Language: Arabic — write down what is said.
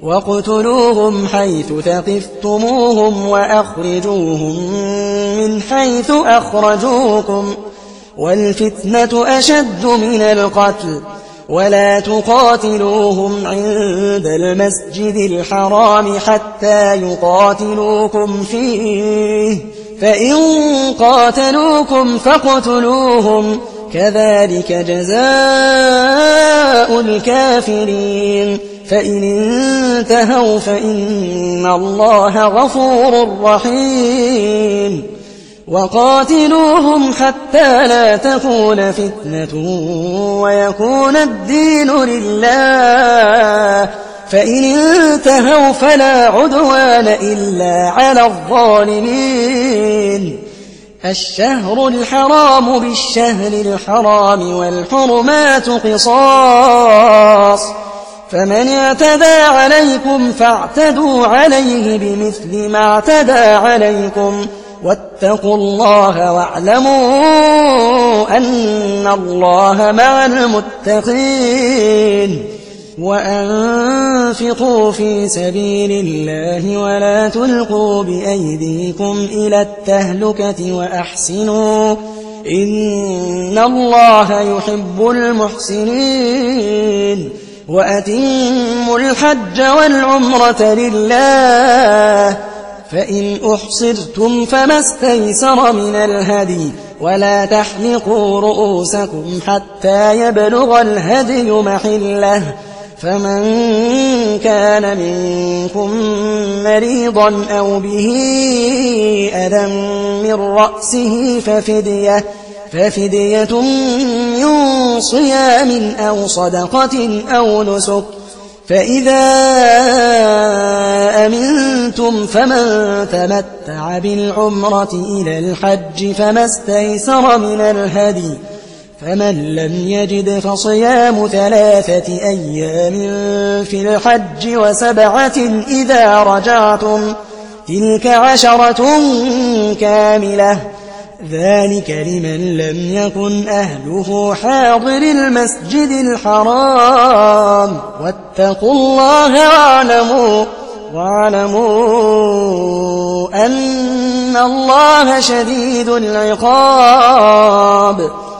واقتلوهم حيث ثقفتموهم وأخرجوهم من حيث أخرجوكم والفتنة أشد من القتل ولا تقاتلوهم عند المسجد الحرام حتى يقاتلوكم فيه فإن قاتلوكم فاقتلوهم كذلك جزاء الكافرين فإن انتهوا فإن الله غفور رحيم وقاتلوهم حتى لا تكون فتنة ويكون الدين لله فإن انتهوا فلا عدوان إلا على الظالمين الشهر الحرام بالشهر الحرام والحرمات قصاص فمن اعتدى عليكم فاعتدوا عليه بمثل ما اعتدى عليكم واتقوا الله واعلموا أن الله مع المتقين وأنفقوا في سبيل الله ولا تلقوا بأيديكم إلى التهلكة وأحسنوا إن الله يحب المحسنين وأتموا الحج والعمرة لله فإن أحصرتم فما استيسر من الهدي ولا تحلقوا رؤوسكم حتى يبلغ الهدي محله فمن كان منكم مريضا أو به أذى من رأسه ففدية من صيام أو صدقة أو نسك فإذا أمنتم فمن تمتع بالعمرة إلى الحج فما استيسر من الهدي فمن لم يجد فصيام 3 أيام في الحج و7 إذا رجعتم تلك 10 كاملة ذلك لمن لم يكن أهله حاضر المسجد الحرام واتقوا الله واعلموا أن الله شديد العقاب